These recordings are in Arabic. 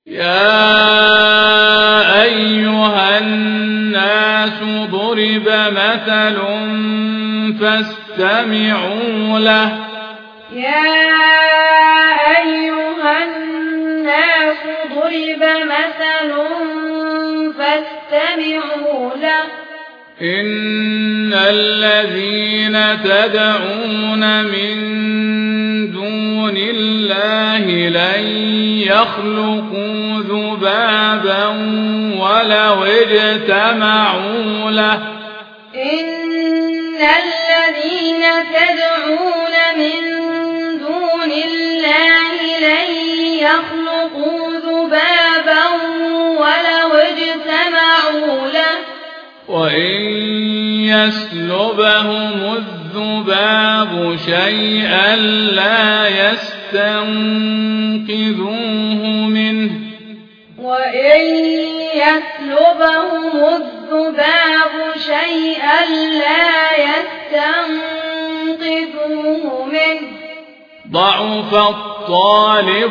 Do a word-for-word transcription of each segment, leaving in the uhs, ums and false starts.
يا أيها الناس ضرب مثل فاستمعوا له. يا أيها الناس ضرب مثل فاستمعوا له. إن الذين تدعون من دون الله لن يخلقوا ذبابا ولو اجتمعوا له. إن الذين تدعون من دون الله لن يخلقوا ذبابا ولو اجتمعوا له. وإن يسلبهم الذباب شيئا لا يستنقذوه منه. وإن يسلبهم الذباب شيئا لا يستنقذوه منه. ضعف الطالب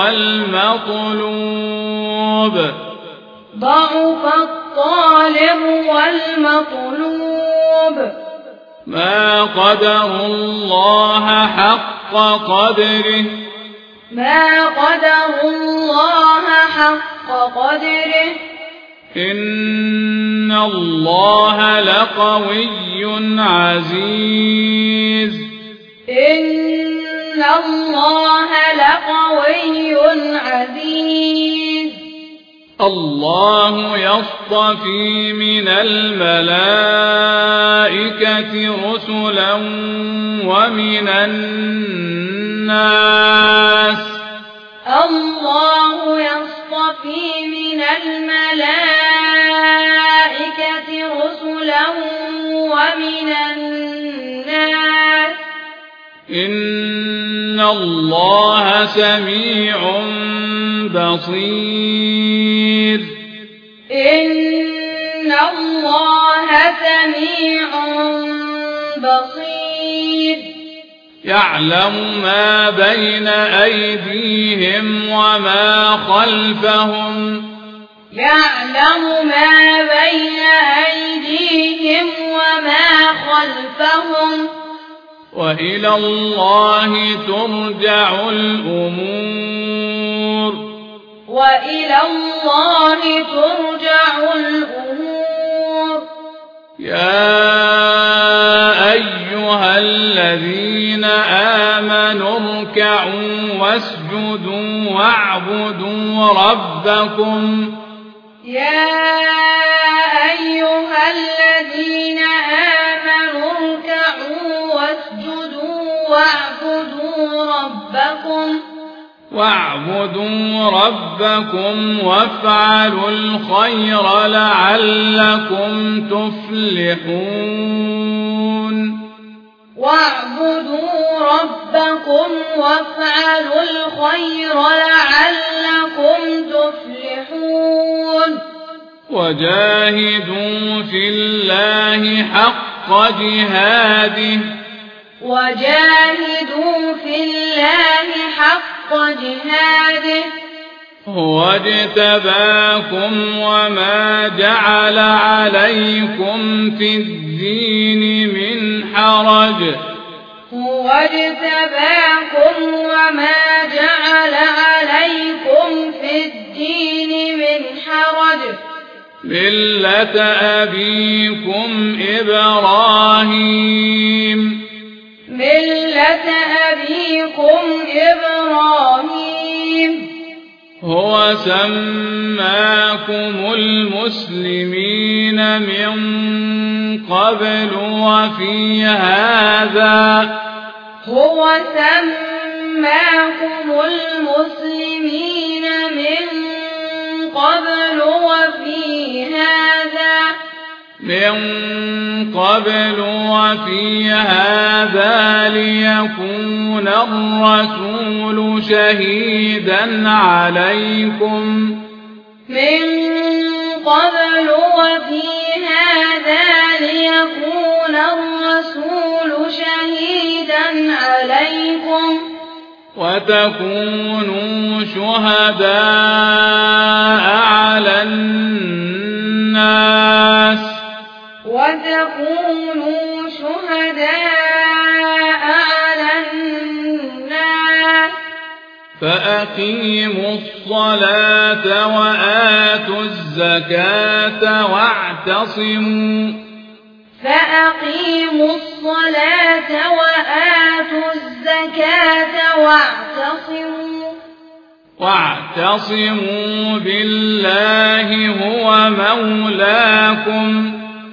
والمطلوب. ضعف الطالب والمطلوب. ما قدروا الله حق قدره. ما قدروا الله حق قدره. إن الله لقوي عزيز. إن الله لقوي عزيز. الله يصطفي من الملائكة رسلا ومن الناس. الله يصطفي من الملائكة رسلا ومن الناس. إن الله سميع بصير. إن الله سميع بصير. يعلم ما بين أيديهم وما خلفهم. يعلم ما بين أيديهم وما خلفهم. وإلى الله ترجع الأمور. وإلى الله ترجع الأمور. يا أيها الذين آمنوا اركعوا واسجدوا واعبدوا ربكم. يا أيها الذين آمنوا اركعوا واسجدوا واعبدوا ربكم. واعبدوا ربكم وافعلوا الخير لعلكم تفلحون. واعبدوا ربكم وافعلوا الخير لعلكم تفلحون. وجاهدوا في الله حق جهاده. وجاهدوا في الله حق جهاده. هو اجتباكم وما جعل عليكم في الدين من حرج. هو اجتباكم وما جعل عليكم في الدين من حرج. ملة أبيكم إبراهيم. ملة أبيكم إبراهيم. هو سماكم المسلمين من قبل وفي هذا. هو سماكم المسلمين من قبل وفي هذا. من قبل وفي هذا ليكون الرسول شهيدا عليكم. من قبل وفي هذا ليكون الرسول شهيدا عليكم. وتكونوا شهداء فأقيموا الصلاة وآتوا الزكاة واعتصموا فأقيموا الصلاة وآتوا الزكاة واعتصموا واعتصموا بالله هو مولاكم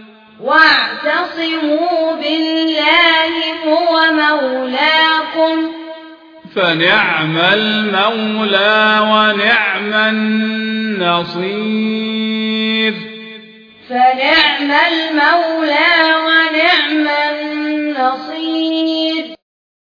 واعتصموا بالله هو مولاكم فنعم المولى ونعم النصير فنعم المولى ونعم النصير